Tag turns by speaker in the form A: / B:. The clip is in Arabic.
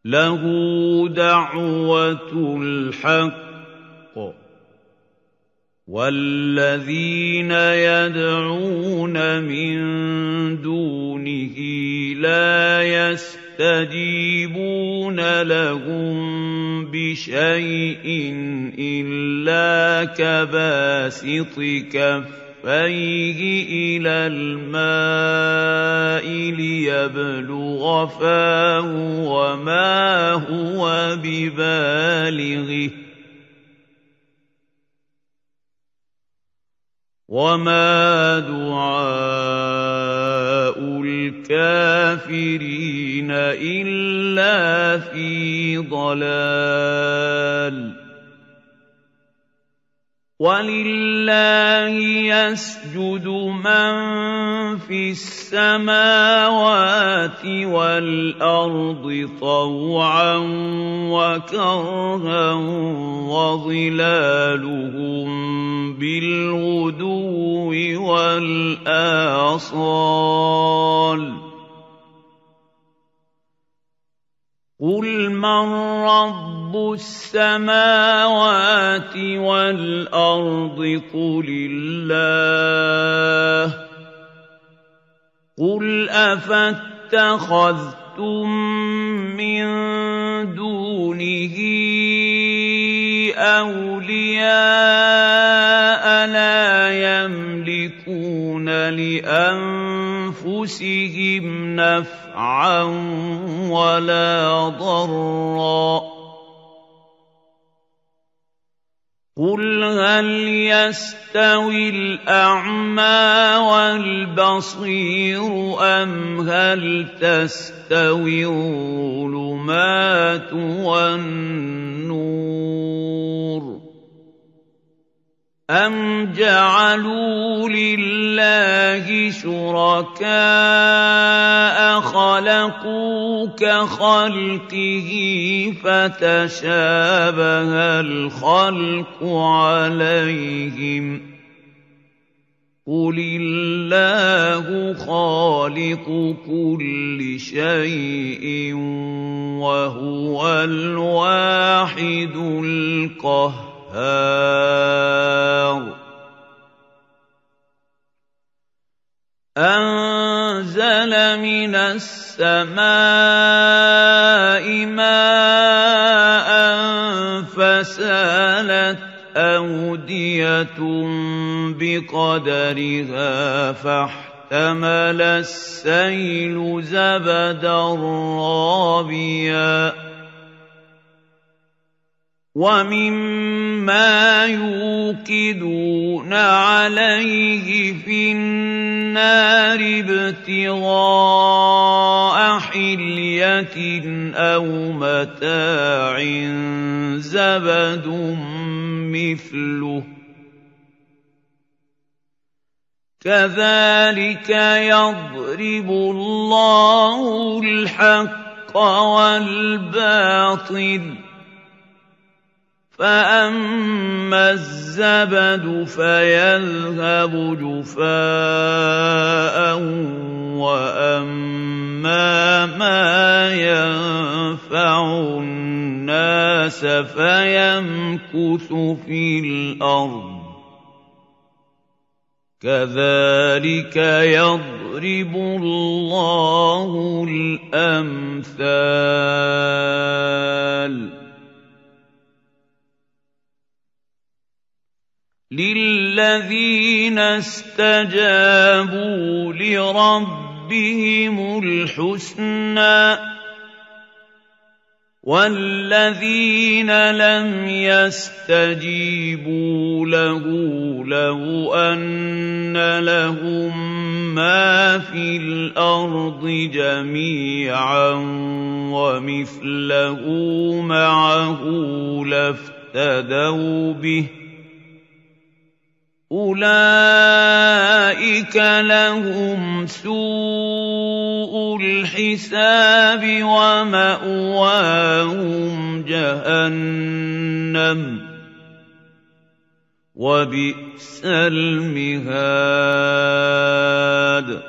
A: لَهُ دَعْوَةُ الْحَقِّ ۖ وَالَّذِينَ يَدْعُونَ مِن دُونِهِ لَا يَسْتَجِيبُونَ لَهُم بِشَيْءٍ إِلَّا كَبَاسِطِ كَفَّيْهِ إِلَى الْمَاءِ لِيَبْلُغَ فَاهُ وَمَا هُوَ بِبَالِغِهِ ۚ وَمَا دُعَاءُ الْكَافِرِينَ إِلَّا فِي ضَلَالٍ وَلِلَّهِ يَسْجُدُ مَن فِي السَّمَاوَاتِ وَالْأَرْضِ طَوْعًا وَكَرْهًا وَظِلَالُهُم بِالْغُدُوِّ وَالْآصَالِ ۩ قُلْ مَن رَّبُّ السَّمَاوَاتِ وَالْأَرْضِ قُلِ اللَّهُ ۚ قُلْ أَفَاتَّخَذْتُم مِّن دُونِهِ أَوْلِيَاءَ لَا يَمْلِكُونَ لِأَنفُسِهِمْ نَفْعًا وَلَا ضَرًّا ۚ قُلْ هَلْ يَسْتَوِي الْأَعْمَىٰ وَالْبَصِيرُ أَمْ هَلْ تَسْتَوِي الظُّلُمَاتُ وَالنُّورُ أَمْ جَعَلُوا لِلَّهِ شُرَكَاءَ خَلَقُوا كَخَلْقِهِ فَتَشَابَهَ الْخَلْقُ عَلَيْهِمْ ۚ قُلِ اللَّهُ خَالِقُ كُلِّ شَيْءٍ وَهُوَ الْوَاحِدُ الْقَهَّارُ أَنزَلَ مِنَ السَّمَاءِ مَاءً فَسَالَتْ أَوْدِيَةٌ بِقَدَرِهَا فَاحْتَمَلَ السَّيْلُ زَبَدًا رَّابِيًا ۚ وَمِمَّا يُوقِدُونَ عَلَيْهِ فِي النَّارِ ابْتِغَاءَ حِلْيَةٍ أَوْ مَتَاعٍ زَبَدٌ مِّثْلُهُ ۚ كَذَٰلِكَ يَضْرِبُ اللَّهُ الْحَقَّ وَالْبَاطِلَ ۚ فَأَمَّا الزَّبَدُ فَيَذْهَبُ جُفَاءً وَأَمَّا مَا يَنفَعُ النَّاسَ فَيَمْكُثُ فِي الْأَرْضِ ۚ كَذَٰلِكَ يَضْرِبُ اللَّهُ الْأَمْثَالَ لِلَّذِينَ اسْتَجَابُوا لِرَبِّهِمُ الْحُسْنَىٰ ۚ وَالَّذِينَ لَمْ يَسْتَجِيبُوا لَهُ لَوْ أَنَّ لَهُم مَّا فِي الْأَرْضِ جَمِيعًا وَمِثْلَهُ مَعَهُ لَافْتَدَوْا بِهِ ۚ أُولَٰئِكَ لَهُمْ سُوءُ الْحِسَابِ وَمَأْوَاهُمْ جَهَنَّمُ ۖ وَبِئْسَ الْمِهَادُ